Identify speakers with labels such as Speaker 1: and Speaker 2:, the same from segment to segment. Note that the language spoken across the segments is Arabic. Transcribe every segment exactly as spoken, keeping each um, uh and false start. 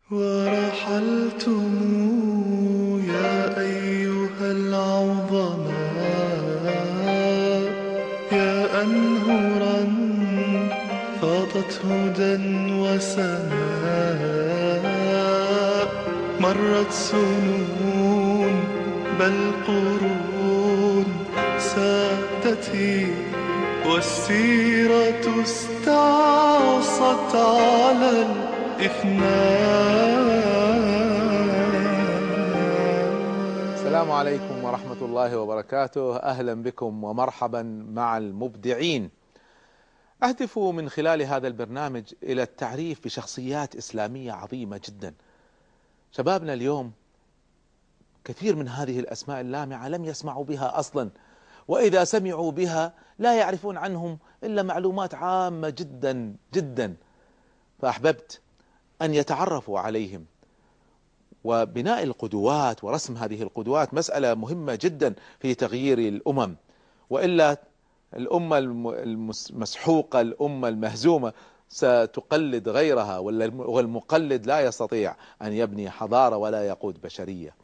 Speaker 1: ورحلتم يا أيها العظماء، يا أنهرا فاضت هدى وسماء. مرت سنون بل قرون سادتي، والسيرة استعصت على الإفناء.
Speaker 2: السلام عليكم ورحمة الله وبركاته. أهلا بكم ومرحبا مع المبدعين. أهدف من خلال هذا البرنامج إلى التعريف بشخصيات إسلامية عظيمة جدا. شبابنا اليوم كثير من هذه الأسماء اللامعة لم يسمعوا بها أصلا، وإذا سمعوا بها لا يعرفون عنهم إلا معلومات عامة جدا جدا، فأحببت أن يتعرفوا عليهم. وبناء القدوات ورسم هذه القدوات مسألة مهمة جدا في تغيير الأمم، وإلا الأمة المسحوقة، الأمة المهزومة ستقلد غيرها، والمقلد لا يستطيع أن يبني حضارة ولا يقود بشرية.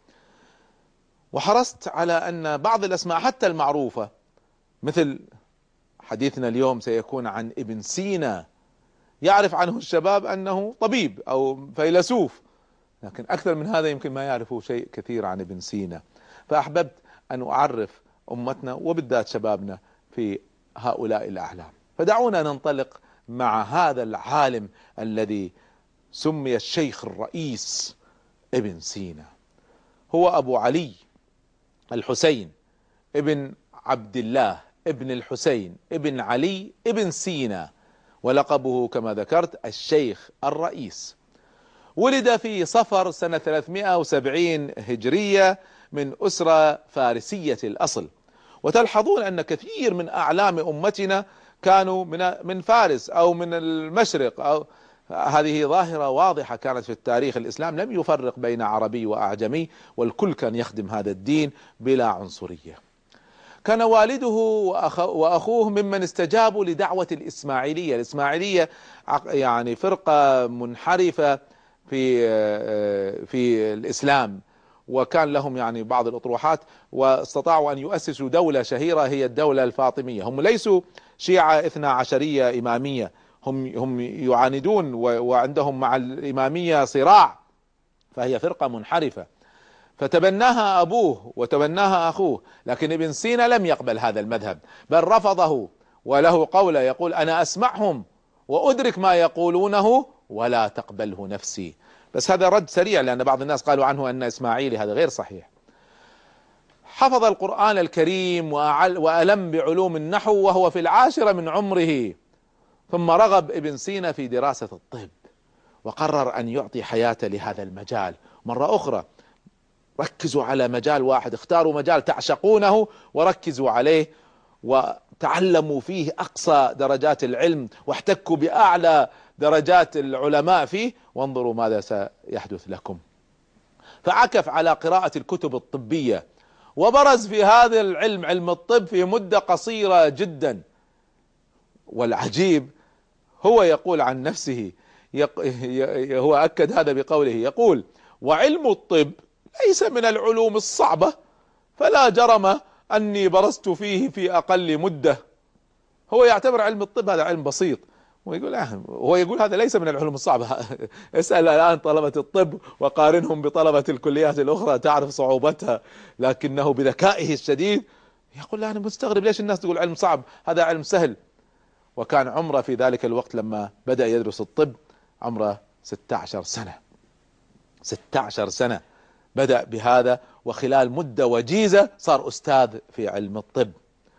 Speaker 2: وحرصت على أن بعض الأسماء حتى المعروفة، مثل حديثنا اليوم سيكون عن ابن سينا، يعرف عنه الشباب أنه طبيب أو فيلسوف، لكن أكثر من هذا يمكن ما يعرفوا شيء كثير عن ابن سينا. فأحببت أن أعرف أمتنا وبالذات شبابنا في هؤلاء الأعلام. فدعونا ننطلق مع هذا العالم الذي سمي الشيخ الرئيس ابن سينا. هو أبو علي الحسين ابن عبد الله ابن الحسين ابن علي ابن سينا، ولقبه كما ذكرت الشيخ الرئيس. ولد في صفر سنة ثلاثمائة وسبعين هجرية من أسرة فارسية الأصل، وتلحظون أن كثير من أعلام أمتنا كانوا من من فارس أو من المشرق، أو هذه ظاهرة واضحة كانت في التاريخ. الإسلام لم يفرق بين عربي وأعجمي، والكل كان يخدم هذا الدين بلا عنصرية. كان والده وأخوه ممن استجابوا لدعوة الإسماعيلية. الإسماعيلية يعني فرقة منحرفة في في الإسلام، وكان لهم يعني بعض الأطروحات، واستطاعوا أن يؤسسوا دولة شهيرة هي الدولة الفاطمية. هم ليسوا شيعة اثنا عشرية إمامية، هم هم يعاندون وعندهم مع الإمامية صراع، فهي فرقة منحرفة. فتبناها أبوه وتبناها أخوه، لكن ابن سينا لم يقبل هذا المذهب بل رفضه، وله قولة يقول: أنا أسمعهم وأدرك ما يقولونه ولا تقبله نفسي. بس هذا رد سريع، لأن بعض الناس قالوا عنه أن إسماعيلي، هذا غير صحيح. حفظ القرآن الكريم وألم بعلوم النحو وهو في العاشرة من عمره، ثم رغب ابن سينا في دراسة الطب، وقرر أن يعطي حياته لهذا المجال. مرة أخرى ركزوا على مجال واحد، اختاروا مجال تعشقونه وركزوا عليه وتعلموا فيه أقصى درجات العلم، واحتكوا بأعلى درجات العلماء فيه، وانظروا ماذا سيحدث لكم. فعكف على قراءة الكتب الطبية، وبرز في هذا العلم، علم الطب، في مدة قصيرة جدا. والعجيب هو يقول عن نفسه، هو أكد هذا بقوله، يقول: وعلم الطب ليس من العلوم الصعبة، فلا جرم أني برزت فيه في أقل مدة. هو يعتبر علم الطب هذا علم بسيط، ويقول آه هو يقول هذا ليس من العلوم الصعبة. اسأل الآن طلبة الطب وقارنهم بطلبة الكليات الأخرى تعرف صعوبتها، لكنه بذكائه الشديد يقول: لا، أنا مستغرب ليش الناس تقول علم صعب، هذا علم سهل. وكان عمره في ذلك الوقت لما بدأ يدرس الطب عمره ستة عشر سنة. ستة عشر سنة بدأ بهذا، وخلال مدة وجيزة صار أستاذ في علم الطب.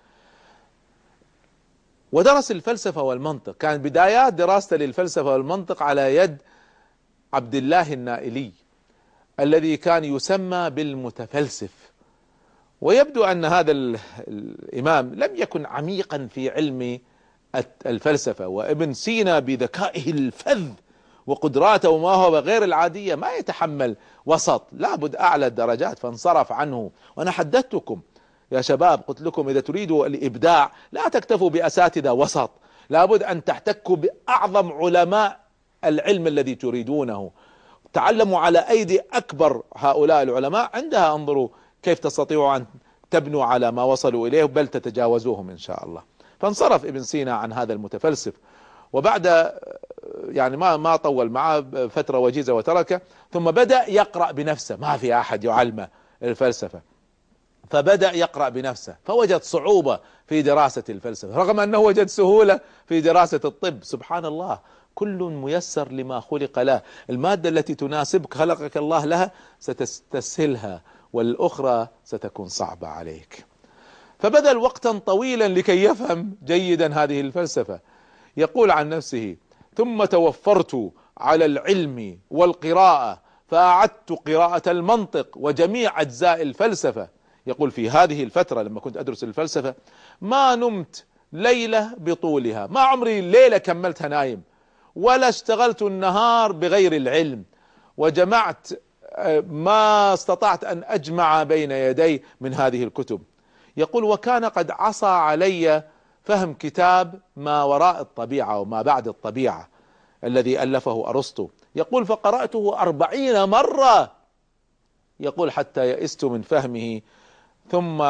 Speaker 2: ودرس الفلسفة والمنطق، كان بدايات دراسته للفلسفة والمنطق على يد عبد الله النائلي الذي كان يسمى بالمتفلسف. ويبدو أن هذا الإمام لم يكن عميقا في علم الفلسفة، وابن سينا بذكائه الفذ وقدراته وموهبة غير العادية ما يتحمل وسط، لابد أعلى الدرجات، فانصرف عنه. وأنا حدثتكم يا شباب، قلت لكم إذا تريدوا الإبداع لا تكتفوا بأساتذة وسط، لابد أن تحتكوا بأعظم علماء العلم الذي تريدونه. تعلموا على أيدي أكبر هؤلاء العلماء، عندها انظروا كيف تستطيعوا أن تبنوا على ما وصلوا إليه، بل تتجاوزوهم إن شاء الله. فانصرف ابن سينا عن هذا المتفلسف، وبعد يعني ما ما طول معه فترة وجيزة وتركه، ثم بدأ يقرأ بنفسه، ما في أحد يعلمه الفلسفة، فبدأ يقرأ بنفسه، فوجد صعوبة في دراسة الفلسفة رغم أنه وجد سهولة في دراسة الطب. سبحان الله، كل ميسر لما خلق له، المادة التي تناسبك خلقك الله لها ستستسهلها، والأخرى ستكون صعبة عليك. فبذل وقتا طويلا لكي يفهم جيدا هذه الفلسفة. يقول عن نفسه: ثم توفرت على العلم والقراءة فأعدت قراءة المنطق وجميع أجزاء الفلسفة. يقول: في هذه الفترة لما كنت أدرس الفلسفة ما نمت ليلة بطولها، ما عمري ليلة كملتها نايم، ولا اشتغلت النهار بغير العلم، وجمعت ما استطعت أن أجمع بين يدي من هذه الكتب. يقول: وكان قد عصى علي فهم كتاب ما وراء الطبيعة وما بعد الطبيعة الذي ألفه أرسطو. يقول: فقرأته أربعين مرة، يقول حتى يئست من فهمه، ثم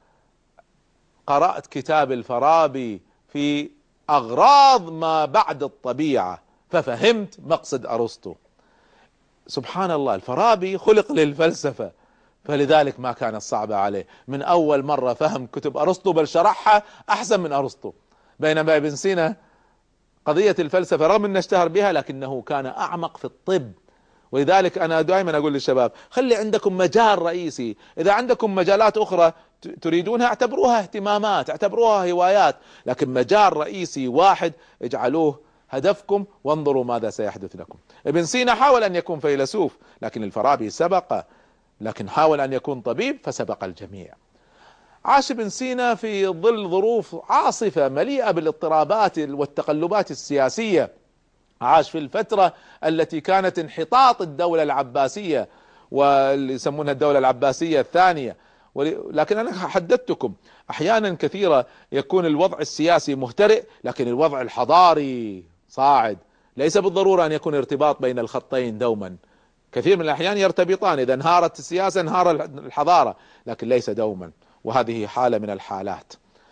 Speaker 2: قرأت كتاب الفارابي في أغراض ما بعد الطبيعة ففهمت مقصد أرسطو. سبحان الله، الفارابي خلق للفلسفة، فلذلك ما كانت صعبة عليه، من أول مرة فهم كتب أرسطو، بل شرحها أحسن من أرسطو. بينما ابن سينا قضية الفلسفة رغم أنه اشتهر بها لكنه كان أعمق في الطب. ولذلك أنا دائما أقول للشباب: خلي عندكم مجال رئيسي، إذا عندكم مجالات أخرى تريدونها اعتبروها اهتمامات، اعتبروها هوايات، لكن مجال رئيسي واحد اجعلوه هدفكم وانظروا ماذا سيحدث لكم. ابن سينا حاول أن يكون فيلسوف لكن الفارابي سبق، لكن حاول أن يكون طبيب فسبق الجميع. عاش ابن سينا في ظل ظروف عاصفة مليئة بالاضطرابات والتقلبات السياسية. عاش في الفترة التي كانت انحطاط الدولة العباسية، واللي يسمونها الدولة العباسية الثانية. لكن أنا حددتكم أحيانا كثيرة يكون الوضع السياسي مهترئ لكن الوضع الحضاري صاعد. ليس بالضرورة أن يكون ارتباط بين الخطين دوما، كثير من الأحيان يرتبطان، إذا انهارت السياسة انهار الحضارة، لكن ليس دوما، وهذه حالة من الحالات.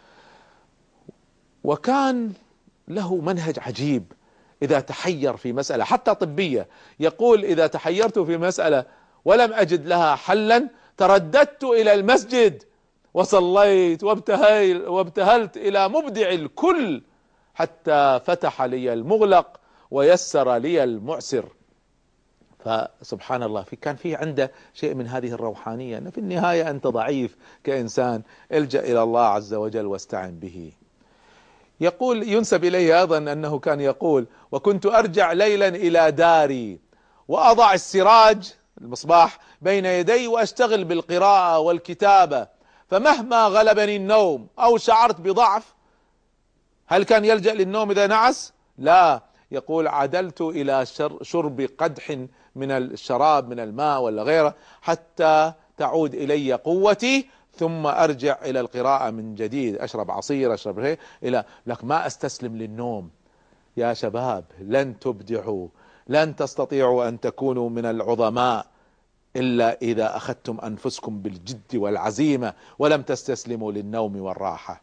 Speaker 2: وكان له منهج عجيب إذا تحير في مسألة حتى طبية، يقول: إذا تحيرت في مسألة ولم أجد لها حلا ترددت إلى المسجد وصليت وابتهل وابتهلت إلى مبدع الكل حتى فتح لي المغلق ويسر لي المعسر. فسبحان الله، في كان فيه عنده شيء من هذه الروحانية، أن في النهاية أنت ضعيف كإنسان، الجأ إلى الله عز وجل واستعن به. يقول ينسب إليه أيضا أنه كان يقول: وكنت أرجع ليلا إلى داري وأضع السراج المصباح بين يدي وأشتغل بالقراءة والكتابة، فمهما غلبني النوم أو شعرت بضعف. هل كان يلجأ للنوم إذا نعس؟ لا، يقول: عدلت إلى شرب قدح من الشراب من الماء ولا غيره حتى تعود إلي قوتي، ثم أرجع إلى القراءة من جديد، أشرب عصير أشرب هي إلى لك ما أستسلم للنوم. يا شباب، لن تبدعوا، لن تستطيعوا أن تكونوا من العظماء إلا إذا أخذتم أنفسكم بالجد والعزيمة ولم تستسلموا للنوم والراحة.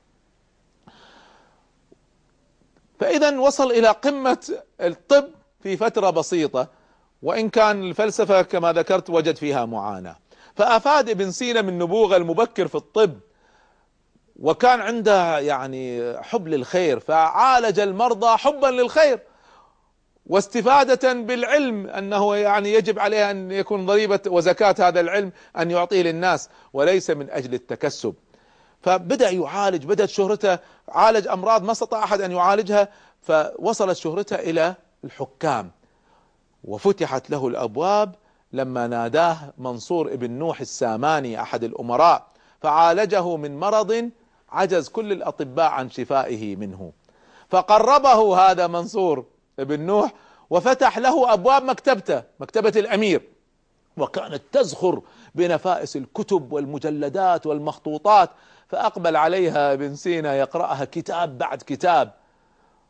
Speaker 2: فإذا وصل إلى قمة الطب في فترة بسيطة، وإن كان الفلسفة كما ذكرت وجد فيها معاناة. فأفاد ابن سينا من نبوغه المبكر في الطب، وكان عنده يعني حب للخير، فعالج المرضى حبا للخير واستفادة بالعلم، أنه يعني يجب عليه أن يكون ضريبة وزكاة هذا العلم أن يعطيه للناس وليس من أجل التكسب. فبدأ يعالج، بدأت شهرته، عالج أمراض ما استطاع أحد أن يعالجها، فوصلت شهرته إلى الحكام، وفتحت له الأبواب لما ناداه منصور ابن نوح الساماني أحد الأمراء فعالجه من مرض عجز كل الأطباء عن شفائه منه، فقربه هذا منصور ابن نوح وفتح له أبواب مكتبته، مكتبة الأمير، وكانت تزخر بنفائس الكتب والمجلدات والمخطوطات، فأقبل عليها ابن سينا يقرأها كتاب بعد كتاب.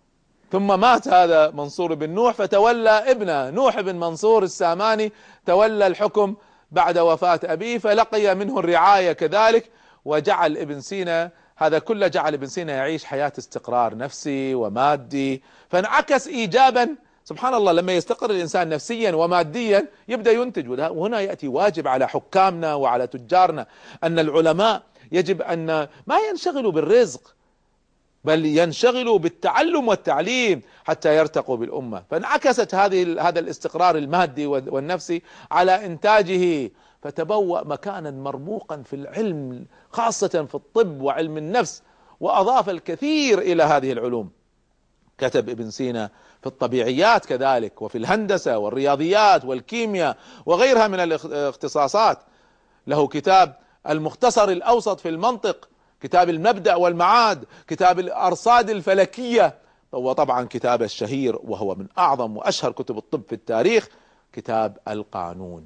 Speaker 2: ثم مات هذا منصور بن نوح فتولى ابنه نوح بن منصور الساماني، تولى الحكم بعد وفاة أبيه، فلقي منه الرعاية كذلك، وجعل ابن سينا هذا كله جعل ابن سينا يعيش حياة استقرار نفسي ومادي، فانعكس إيجابا. سبحان الله، لما يستقر الإنسان نفسيا وماديا يبدأ ينتج. وهنا يأتي واجب على حكامنا وعلى تجارنا أن العلماء يجب أن ما ينشغلوا بالرزق، بل ينشغلوا بالتعلم والتعليم حتى يرتقوا بالأمة. فانعكست هذه هذا الاستقرار المادي والنفسي على إنتاجه، فتبوأ مكانا مرموقا في العلم، خاصة في الطب وعلم النفس، وأضاف الكثير إلى هذه العلوم. كتب ابن سينا في الطبيعيات كذلك، وفي الهندسة والرياضيات والكيمياء وغيرها من الاختصاصات. له كتاب المختصر الأوسط في المنطق، كتاب المبدأ والمعاد، كتاب الأرصاد الفلكية، وطبعا كتاب الشهير وهو من أعظم وأشهر كتب الطب في التاريخ، كتاب القانون.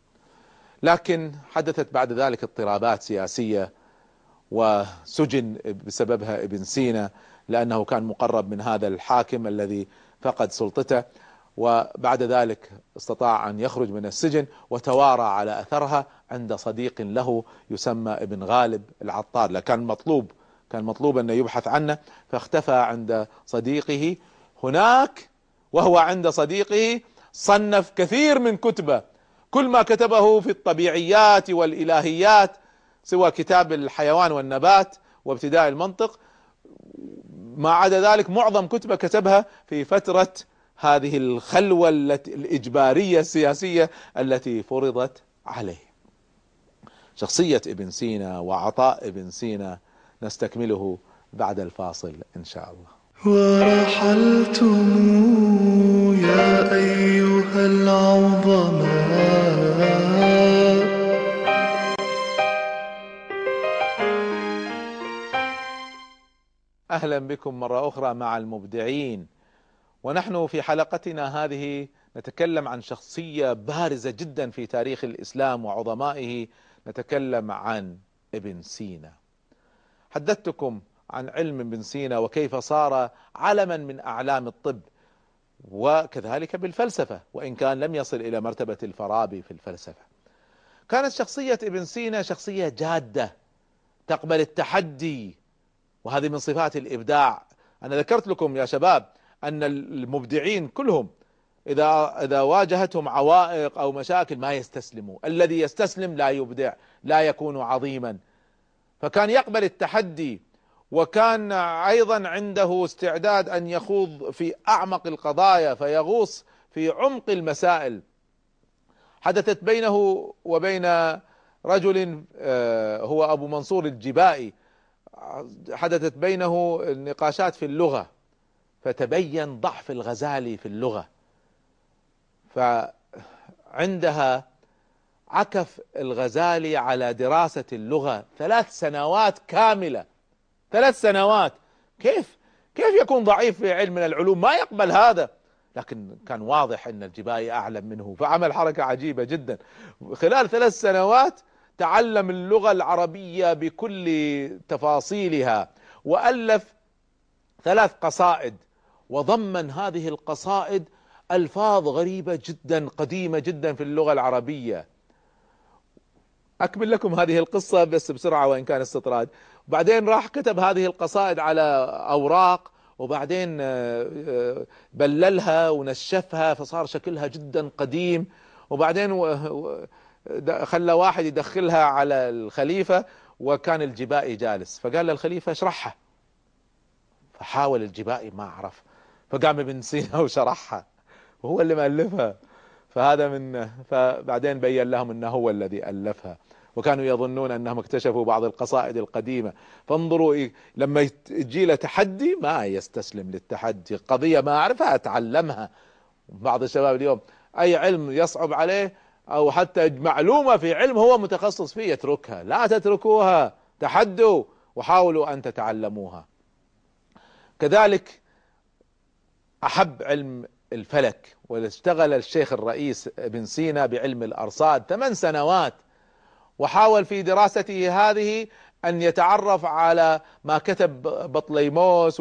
Speaker 2: لكن حدثت بعد ذلك اضطرابات سياسية، وسجن بسببها ابن سينا لأنه كان مقرب من هذا الحاكم الذي فقد سلطته، وبعد ذلك استطاع أن يخرج من السجن وتوارى على أثرها عند صديق له يسمى ابن غالب العطار. لكان مطلوب كان مطلوب أن يبحث عنه، فاختفى عند صديقه هناك. وهو عند صديقه صنف كثير من كتبه، كل ما كتبه في الطبيعيات والإلهيات سوى كتاب الحيوان والنبات وابتداء المنطق، ما عدا ذلك معظم كتبه كتبها في فترة هذه الخلوة الإجبارية السياسية التي فرضت عليه. شخصية ابن سينا وعطاء ابن سينا نستكمله بعد الفاصل إن شاء الله.
Speaker 1: ورحلتم يا أيها العظماء،
Speaker 2: أهلا بكم مرة أخرى مع المبدعين، ونحن في حلقتنا هذه نتكلم عن شخصية بارزة جدا في تاريخ الإسلام وعظمائه، نتكلم عن ابن سينا. حدثتكم عن علم ابن سينا وكيف صار علما من أعلام الطب، وكذلك بالفلسفة، وإن كان لم يصل إلى مرتبة الفارابي في الفلسفة. كانت شخصية ابن سينا شخصية جادة تقبل التحدي، وهذه من صفات الإبداع. أنا ذكرت لكم يا شباب أن المبدعين كلهم إذا إذا واجهتهم عوائق أو مشاكل ما يستسلموا، الذي يستسلم لا يبدع، لا يكون عظيما. فكان يقبل التحدي، وكان أيضا عنده استعداد أن يخوض في أعمق القضايا فيغوص في عمق المسائل. حدثت بينه وبين رجل هو أبو منصور الجبائي، حدثت بينه نقاشات في اللغة، فتبين ضعف الغزالي في اللغة، فعندها عكف الغزالي على دراسة اللغة ثلاث سنوات كاملة. ثلاث سنوات كيف كيف يكون ضعيف في علم من العلوم؟ ما يقبل هذا. لكن كان واضح أن الجبائي أعلم منه، فعمل حركة عجيبة جدا. خلال ثلاث سنوات تعلم اللغة العربية بكل تفاصيلها، وألف ثلاث قصائد، وضمن هذه القصائد ألفاظ غريبة جدا قديمة جدا في اللغة العربية. أكمل لكم هذه القصة بس بسرعة وإن كان استطراد. بعدين راح كتب هذه القصائد على أوراق، وبعدين بللها ونشفها فصار شكلها جدا قديم، وبعدين خلى واحد يدخلها على الخليفة، وكان الجبائي جالس، فقال للخليفة اشرحها. فحاول الجبائي ما عرف، فقام ابن سينا وشرحها، وهو اللي مؤلفها. فهذا من فبعدين بين لهم انه هو الذي ألفها، وكانوا يظنون انهم اكتشفوا بعض القصائد القديمة. فانظروا لما يجي له تحدي ما يستسلم للتحدي، قضية ما اعرفها اتعلمها. بعض الشباب اليوم اي علم يصعب عليه او حتى معلومة في علم هو متخصص فيه يتركها. لا تتركوها، تحدوا وحاولوا ان تتعلموها. كذلك احب علم الفلك، واشتغل الشيخ الرئيس ابن سينا بعلم الأرصاد ثمان سنوات، وحاول في دراسته هذه أن يتعرف على ما كتب بطليموس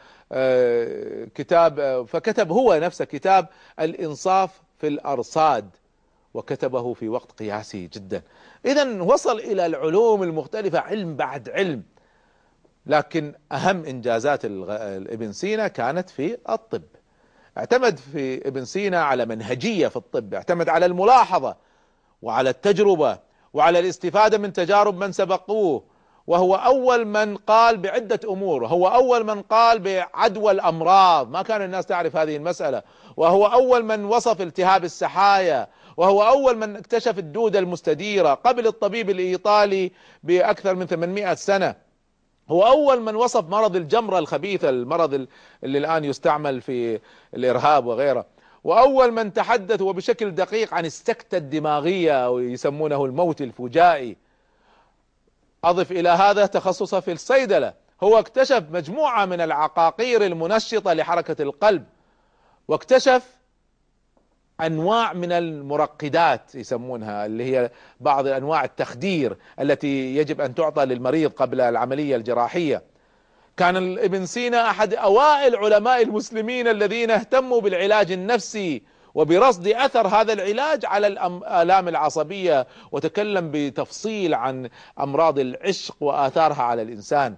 Speaker 2: وكتاب، فكتب هو نفسه كتاب الإنصاف في الأرصاد، وكتبه في وقت قياسي جدا. إذن وصل إلى العلوم المختلفة علم بعد علم. لكن أهم إنجازات ابن سينا كانت في الطب. اعتمد في ابن سينا على منهجية في الطب، اعتمد على الملاحظة وعلى التجربة وعلى الاستفادة من تجارب من سبقوه، وهو أول من قال بعدة أمور. هو أول من قال بعدوى الأمراض، ما كان الناس تعرف هذه المسألة. وهو أول من وصف التهاب السحايا، وهو أول من اكتشف الدودة المستديرة قبل الطبيب الإيطالي بأكثر من ثمانمائة سنة. هو أول من وصف مرض الجمرة الخبيثة، المرض اللي الآن يستعمل في الإرهاب وغيره. وأول من تحدث وبشكل دقيق عن السكتة الدماغية، ويسمونه الموت الفجائي. أضف إلى هذا تخصصه في الصيدلة. هو اكتشف مجموعة من العقاقير المنشطة لحركة القلب، واكتشف أنواع من المرقدات يسمونها، اللي هي بعض أنواع التخدير التي يجب أن تعطى للمريض قبل العملية الجراحية. كان ابن سينا أحد أوائل علماء المسلمين الذين اهتموا بالعلاج النفسي وبرصد أثر هذا العلاج على الآلام العصبية، وتكلم بتفصيل عن أمراض العشق وآثارها على الإنسان.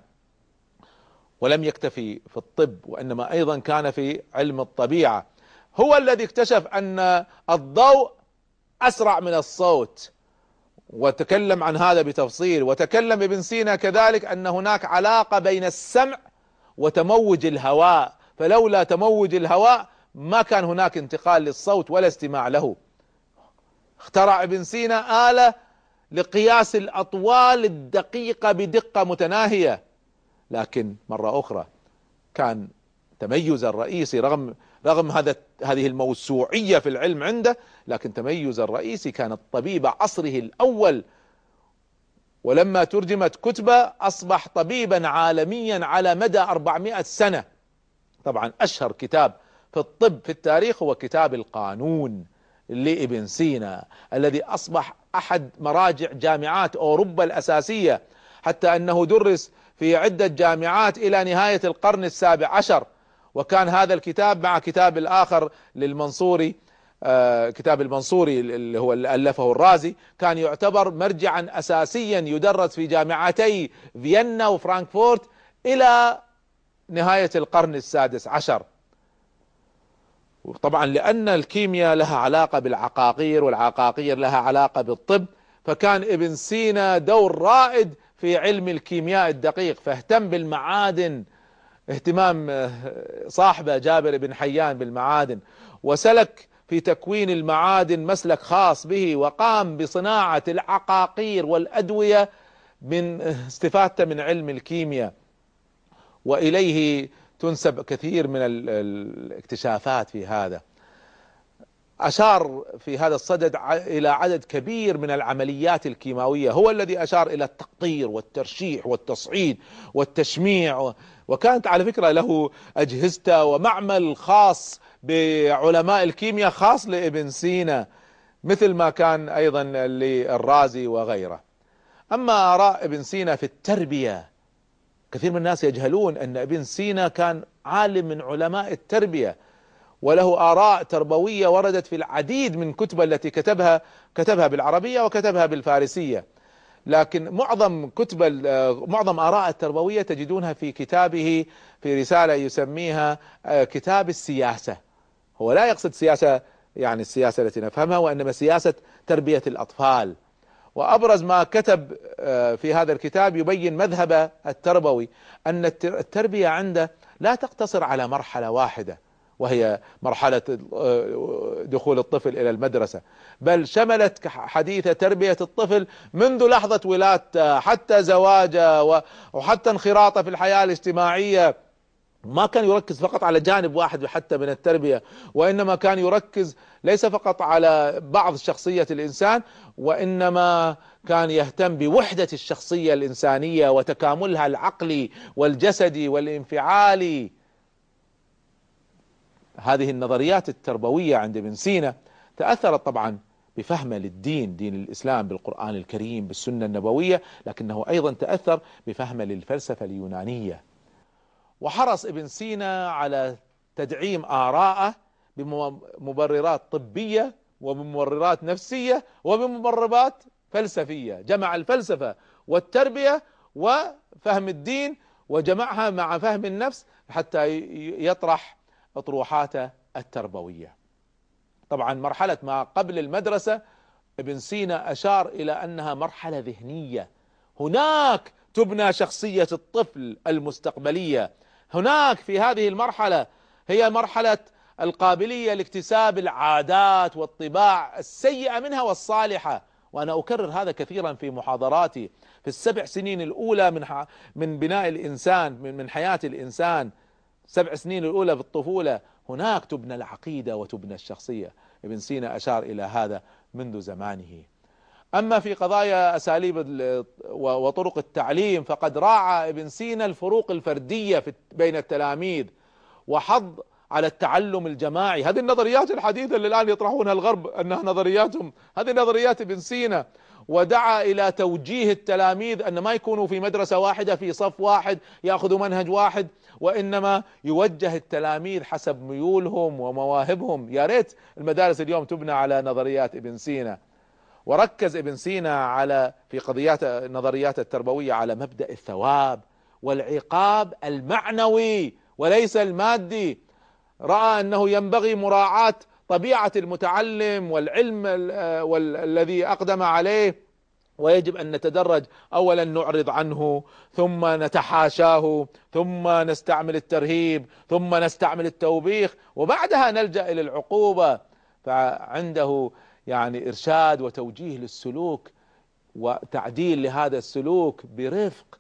Speaker 2: ولم يكتفي في الطب، وإنما أيضا كان في علم الطبيعة. هو الذي اكتشف أن الضوء أسرع من الصوت، وتكلم عن هذا بتفصيل. وتكلم ابن سينا كذلك أن هناك علاقة بين السمع وتموج الهواء، فلولا تموج الهواء ما كان هناك انتقال للصوت ولا استماع له. اخترع ابن سينا آلة لقياس الأطوال الدقيقة بدقة متناهية. لكن مرة أخرى كان تميز الرئيسي رغم رغم هذا هذه الموسوعية في العلم عنده، لكن تميز الرئيسي كان طبيب عصره الأول. ولما ترجمت كتبه أصبح طبيبا عالميا على مدى أربعمائة سنة. طبعا أشهر كتاب في الطب في التاريخ هو كتاب القانون لابن سينا، الذي أصبح أحد مراجع جامعات أوروبا الأساسية، حتى أنه درس في عدة جامعات إلى نهاية القرن السابع عشر. وكان هذا الكتاب مع كتاب الآخر للمنصوري، آه كتاب المنصوري اللي هو اللي ألفه الرازي، كان يعتبر مرجعا أساسيا يدرس في جامعتي فيينا وفرانكفورت إلى نهاية القرن السادس عشر. طبعا لأن الكيمياء لها علاقة بالعقاقير والعقاقير لها علاقة بالطب، فكان ابن سينا دور رائد في علم الكيمياء الدقيق، فاهتم بالمعادن اهتمام صاحبه جابر بن حيان بالمعادن، وسلك في تكوين المعادن مسلك خاص به، وقام بصناعة العقاقير والأدوية من استفادته من علم الكيمياء. وإليه تنسب كثير من الاكتشافات في هذا. أشار في هذا الصدد إلى عدد كبير من العمليات الكيماوية، هو الذي أشار إلى التقطير والترشيح والتصعيد والتشميع. وكانت على فكرة له أجهزته ومعمل خاص بعلماء الكيمياء خاص لابن سينا، مثل ما كان أيضا للرازي وغيره. أما آراء ابن سينا في التربية، كثير من الناس يجهلون أن ابن سينا كان عالم من علماء التربية، وله آراء تربوية وردت في العديد من كتب التي كتبها كتبها بالعربية وكتبها بالفارسية. لكن معظم كتب معظم آراء التربوية تجدونها في كتابه، في رسالة يسميها كتاب السياسة. هو لا يقصد سياسة يعني السياسة التي نفهمها، وإنما سياسة تربية الأطفال. وأبرز ما كتب في هذا الكتاب يبين مذهبه التربوي، أن التربية عنده لا تقتصر على مرحلة واحدة وهي مرحلة دخول الطفل إلى المدرسة، بل شملت حديث تربية الطفل منذ لحظة ولادته حتى زواجه وحتى انخراطه في الحياة الاجتماعية. ما كان يركز فقط على جانب واحد حتى من التربية، وإنما كان يركز ليس فقط على بعض شخصية الإنسان، وإنما كان يهتم بوحدة الشخصية الإنسانية وتكاملها العقلي والجسدي والانفعالي. هذه النظريات التربوية عند ابن سينا تأثرت طبعا بفهمه للدين، دين الإسلام، بالقرآن الكريم، بالسنة النبوية، لكنه أيضا تأثر بفهمه للفلسفة اليونانية. وحرص ابن سينا على تدعيم آراءه بمبررات طبية وبمبررات نفسية وبمبررات فلسفية، جمع الفلسفة والتربية وفهم الدين وجمعها مع فهم النفس حتى يطرح أطروحاته التربوية. طبعا مرحلة ما قبل المدرسة ابن سينا أشار إلى أنها مرحلة ذهنية، هناك تبنى شخصية الطفل المستقبلية، هناك في هذه المرحلة هي مرحلة القابلية لاكتساب العادات والطباع السيئة منها والصالحة. وأنا أكرر هذا كثيرا في محاضراتي. في السبع سنين الأولى من من بناء الإنسان، من من حياة الإنسان، سبع سنين الأولى في الطفولة، هناك تبنى العقيدة وتبنى الشخصية. ابن سينا أشار إلى هذا منذ زمانه. أما في قضايا أساليب وطرق التعليم فقد راعى ابن سينا الفروق الفردية بين التلاميذ وحض على التعلم الجماعي. هذه النظريات الحديثة اللي الآن يطرحونها الغرب أنها نظرياتهم، هذه نظريات ابن سينا. ودعا إلى توجيه التلاميذ أن ما يكونوا في مدرسة واحدة في صف واحد يأخذوا منهج واحد، وإنما يوجه التلاميذ حسب ميولهم ومواهبهم. يا ريت المدارس اليوم تبنى على نظريات ابن سينا. وركز ابن سينا على في قضيات النظريات التربوية على مبدأ الثواب والعقاب المعنوي وليس المادي. رأى أنه ينبغي مراعاة طبيعة المتعلم والعلم والذي أقدم عليه، ويجب أن نتدرج، أولا نعرض عنه، ثم نتحاشاه، ثم نستعمل الترهيب، ثم نستعمل التوبيخ، وبعدها نلجأ إلى العقوبة. فعنده يعني إرشاد وتوجيه للسلوك وتعديل لهذا السلوك برفق.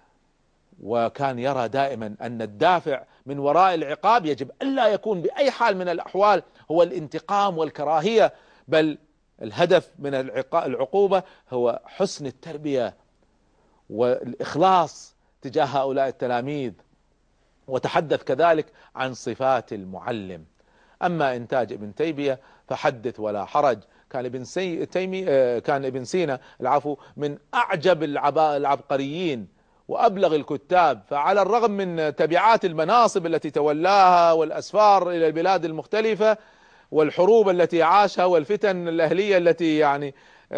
Speaker 2: وكان يرى دائما أن الدافع من وراء العقاب يجب ألا يكون بأي حال من الأحوال هو الانتقام والكراهية، بل الهدف من العقوبة هو حسن التربية والإخلاص تجاه هؤلاء التلاميذ. وتحدث كذلك عن صفات المعلم. أما إنتاج ابن تيمية فحدث ولا حرج. كان ابن سي... تيمي... كان ابن سينا العفو من أعجب العب... العبقريين وأبلغ الكتاب. فعلى الرغم من تبعات المناصب التي تولاها والأسفار إلى البلاد المختلفة والحروب التي عاشها والفتن الأهلية التي يعني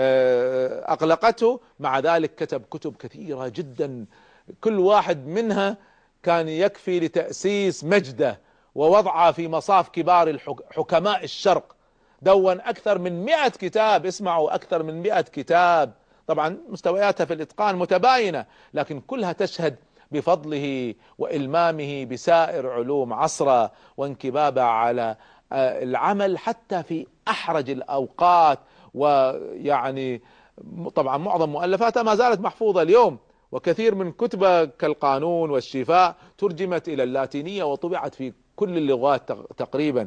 Speaker 2: أقلقته، مع ذلك كتب كتب كثيرة جدا، كل واحد منها كان يكفي لتأسيس مجده ووضعه في مصاف كبار الحكماء الشرق. دون أكثر من مئة كتاب، اسمعوا، أكثر من مئة كتاب. طبعا مستوياتها في الإتقان متباينة، لكن كلها تشهد بفضله وإلمامه بسائر علوم عصره وانكبابه على العمل حتى في أحرج الأوقات. ويعني طبعا معظم مؤلفاتها ما زالت محفوظة اليوم، وكثير من كتبه كالقانون والشفاء ترجمت إلى اللاتينية وطبعت في كل اللغات تقريبا.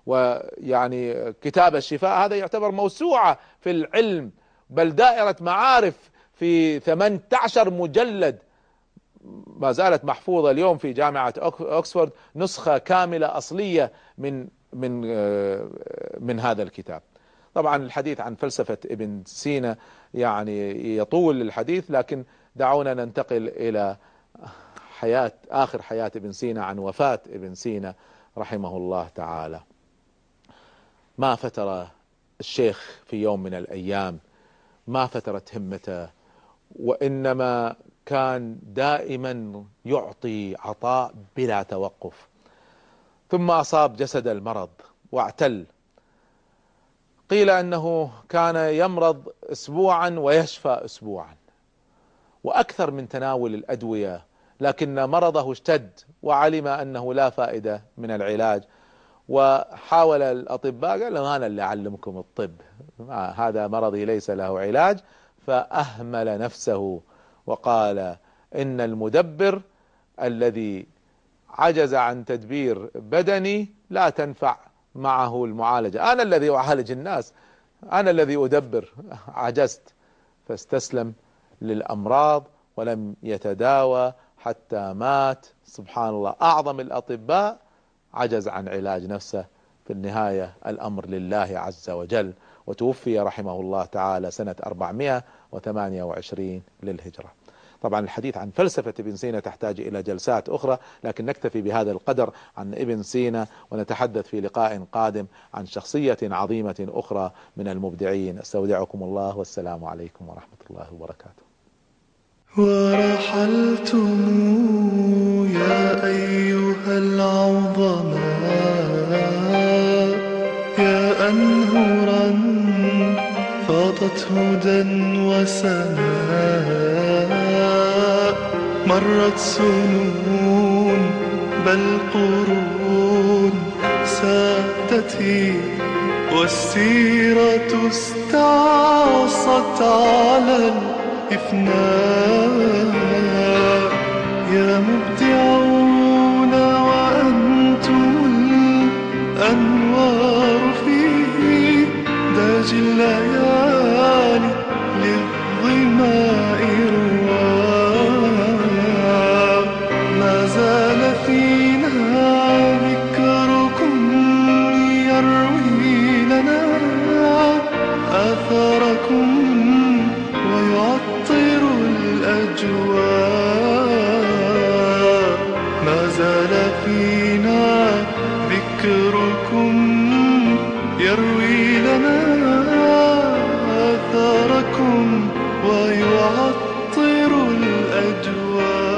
Speaker 2: ويعني كتاب الشفاء هذا يعتبر موسوعة في العلم، بل دائرة معارف في ثمانية عشر مجلد، ما زالت محفوظة اليوم في جامعة أكسفورد، نسخة كاملة أصلية من من من هذا الكتاب. طبعا الحديث عن فلسفة ابن سينا يعني يطول الحديث، لكن دعونا ننتقل إلى حياة آخر حياة ابن سينا، عن وفاة ابن سينا رحمه الله تعالى. ما فتر الشيخ في يوم من الأيام، ما فترت همته، وإنما كان دائما يعطي عطاء بلا توقف. ثم أصاب جسد المرض واعتل. قيل أنه كان يمرض أسبوعا ويشفى أسبوعا، وأكثر من تناول الأدوية، لكن مرضه اشتد وعلم أنه لا فائدة من العلاج، وحاول الأطباء، قال له أنا اللي أعلمكم الطب، هذا مرضي ليس له علاج. فأهمل نفسه وقال إن المدبر الذي عجز عن تدبير بدني لا تنفع معه المعالجة، أنا الذي أعالج الناس، أنا الذي أدبر، عجزت. فاستسلم للأمراض ولم يتداوى حتى مات. سبحان الله، أعظم الأطباء عجز عن علاج نفسه في في النهاية الأمر لله عز وجل. وتوفي رحمه الله تعالى سنة أربعمائة وثمانية وعشرين للهجرة. طبعا الحديث عن فلسفة ابن سينا تحتاج إلى جلسات أخرى، لكن نكتفي بهذا القدر عن ابن سينا، ونتحدث في لقاء قادم عن شخصية عظيمة أخرى من المبدعين. استودعكم الله، والسلام عليكم ورحمة الله وبركاته.
Speaker 1: ورحلتم يا أيها العظماء يا أنهرا فاضت هدى وسماء، مرت سنون بل قرون سادتي، والسيرة استعصت على الإفناء. يا مبدعون وأنتم الأنوار في داج الليالي للظماء رواء. ما زال فينا ذكركم يروي لنا آثاركم ويعطر الأجواء. ما زال فينا ذكركم يروي لنا آثاركم ويعطر الأجواء.